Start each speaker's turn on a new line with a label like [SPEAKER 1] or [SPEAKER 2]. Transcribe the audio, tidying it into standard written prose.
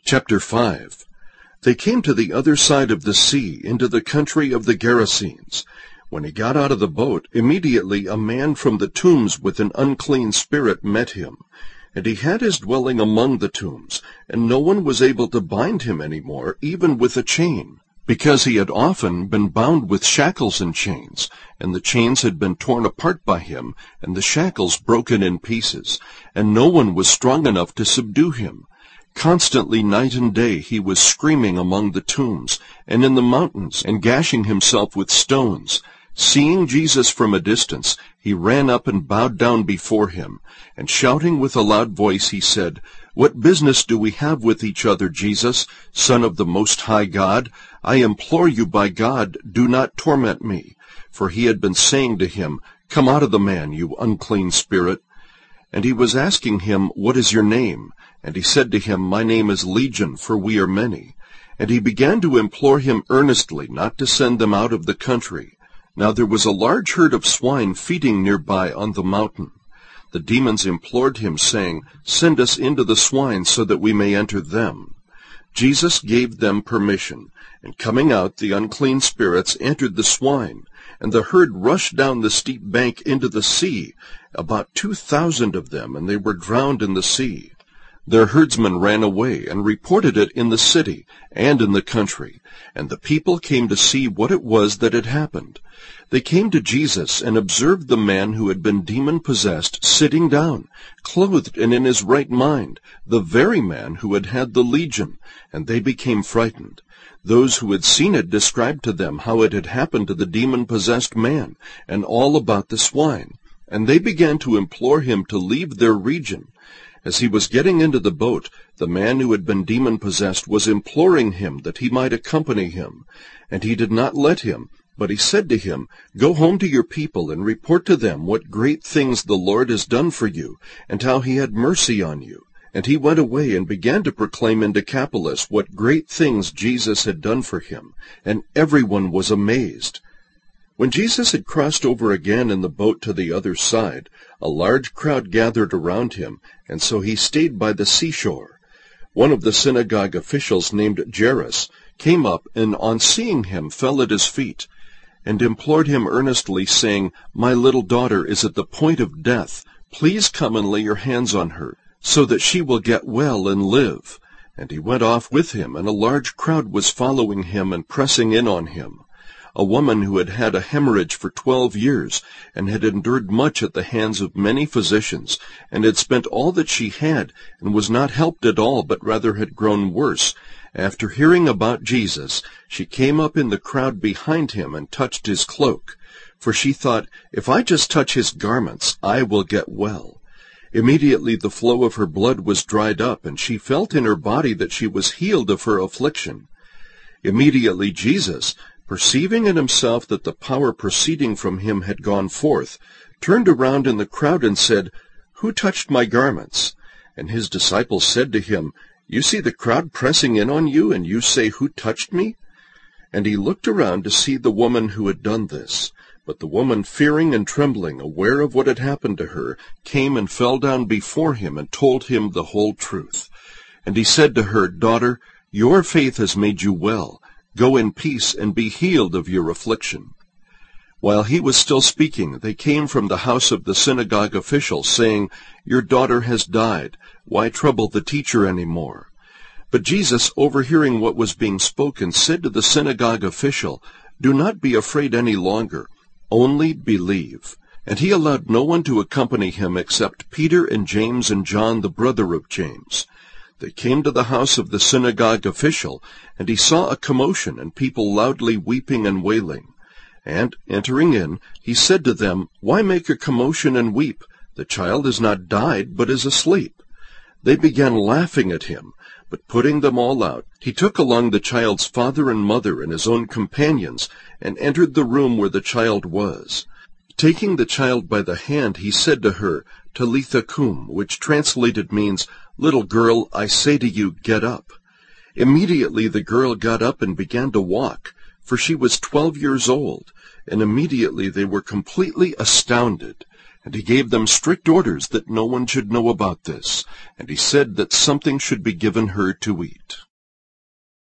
[SPEAKER 1] Chapter 5. They came to the other side of the sea, into the country of the Gerasenes. When he got out of the boat, immediately a man from the tombs with an unclean spirit met him. And he had his dwelling among the tombs, and no one was able to bind him any more, even with a chain, because he had often been bound with shackles and chains, and the chains had been torn apart by him, and the shackles broken in pieces, and no one was strong enough to subdue him. Constantly night and day he was screaming among the tombs, and in the mountains, and gashing himself with stones. Seeing Jesus from a distance, he ran up and bowed down before him, and shouting with a loud voice, he said, "What business do we have with each other, Jesus, Son of the Most High God? I implore you by God, do not torment me." For he had been saying to him, "Come out of the man, you unclean spirit." And he was asking him, "What is your name?" And he said to him, "My name is Legion, for we are many." And he began to implore him earnestly not to send them out of the country. Now there was a large herd of swine feeding nearby on the mountain. The demons implored him, saying, "Send us into the swine so that we may enter them." Jesus gave them permission, and coming out, the unclean spirits entered the swine, and the herd rushed down the steep bank into the sea, about 2,000 of them, and they were drowned in the sea. Their herdsmen ran away and reported it in the city and in the country, and the people came to see what it was that had happened. They came to Jesus and observed the man who had been demon-possessed sitting down, clothed and in his right mind, the very man who had had the legion, and they became frightened. Those who had seen it described to them how it had happened to the demon-possessed man, and all about the swine, and they began to implore him to leave their region. As he was getting into the boat, the man who had been demon-possessed was imploring him that he might accompany him, and he did not let him, but he said to him, "Go home to your people and report to them what great things the Lord has done for you, and how he had mercy on you." And he went away and began to proclaim in Decapolis what great things Jesus had done for him, and everyone was amazed. When Jesus had crossed over again in the boat to the other side, a large crowd gathered around him, and so he stayed by the seashore. One of the synagogue officials named Jairus came up, and on seeing him fell at his feet, and implored him earnestly, saying, "My little daughter is at the point of death. Please come and lay your hands on her, so that she will get well and live." And he went off with him, and a large crowd was following him and pressing in on him. A woman who had had a hemorrhage for 12 years, and had endured much at the hands of many physicians, and had spent all that she had, and was not helped at all, but rather had grown worse, after hearing about Jesus, she came up in the crowd behind him and touched his cloak. For she thought, "If I just touch his garments, I will get well." Immediately the flow of her blood was dried up, and she felt in her body that she was healed of her affliction. Immediately Jesus, perceiving in himself that the power proceeding from him had gone forth, turned around in the crowd and said, "Who touched my garments?" And his disciples said to him, "You see the crowd pressing in on you, and you say, 'Who touched me?'" And he looked around to see the woman who had done this. But the woman, fearing and trembling, aware of what had happened to her, came and fell down before him and told him the whole truth. And he said to her, "Daughter, your faith has made you well. Go in peace and be healed of your affliction." While he was still speaking, they came from the house of the synagogue official, saying, "Your daughter has died. Why trouble the teacher any more?" But Jesus, overhearing what was being spoken, said to the synagogue official, "Do not be afraid any longer. Only believe." And he allowed no one to accompany him except Peter and James and John, the brother of James. They came to the house of the synagogue official, and he saw a commotion and people loudly weeping and wailing. And, entering in, he said to them, "Why make a commotion and weep? The child has not died, but is asleep." They began laughing at him, but putting them all out, he took along the child's father and mother and his own companions, and entered the room where the child was. Taking the child by the hand, he said to her, "Talitha cum," which translated means, "Little girl, I say to you, get up." Immediately the girl got up and began to walk, for she was 12 years old, and immediately they were completely astounded. And he gave them strict orders that no one should know about this, and he said that something should be given her to eat.